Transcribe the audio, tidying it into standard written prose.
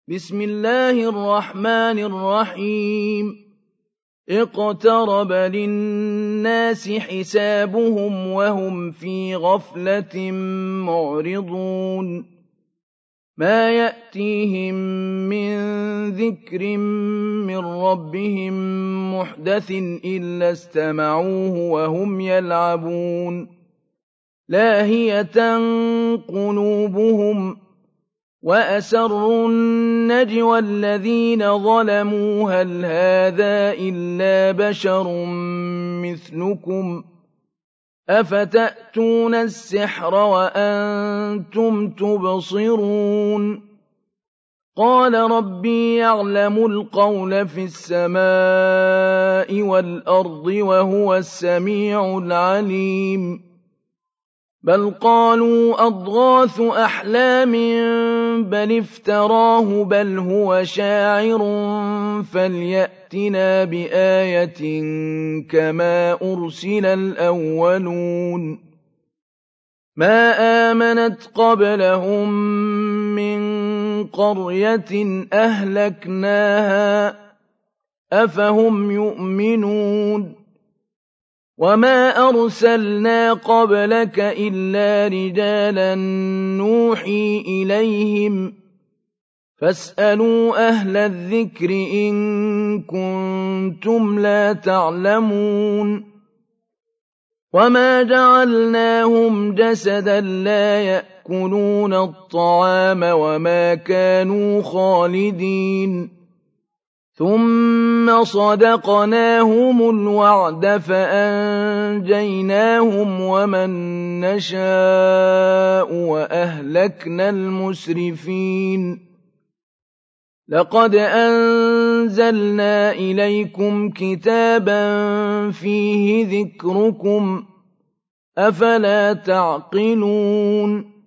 بسم الله الرحمن الرحيم اقترب للناس حسابهم وهم في غفلة معرضون ما يأتيهم من ذكر من ربهم محدث إلا استمعوه وهم يلعبون لاهية قلوبهم وأسروا النجوى الذين ظلموا هل هذا إلا بشر مثلكم أفتأتون السحر وأنتم تبصرون قال ربي يعلم القول في السماء والأرض وهو السميع العليم بل قالوا أضغاث أحلام بل افتراه بل هو شاعر فليأتنا بآية كما أرسل الأولون ما آمنت قبلهم من قرية أهلكناها أفهم يؤمنون وما أرسلنا قبلك إلا رجالا نوحي إليهم فاسألوا أهل الذكر إن كنتم لا تعلمون وما جعلناهم جسدا لا يأكلون الطعام وما كانوا خالدين ثم صدقناهم الوعد فأنجيناهم ومن نشاء وأهلكنا المسرفين لقد أنزلنا إليكم كتابا فيه ذكركم أفلا تعقلون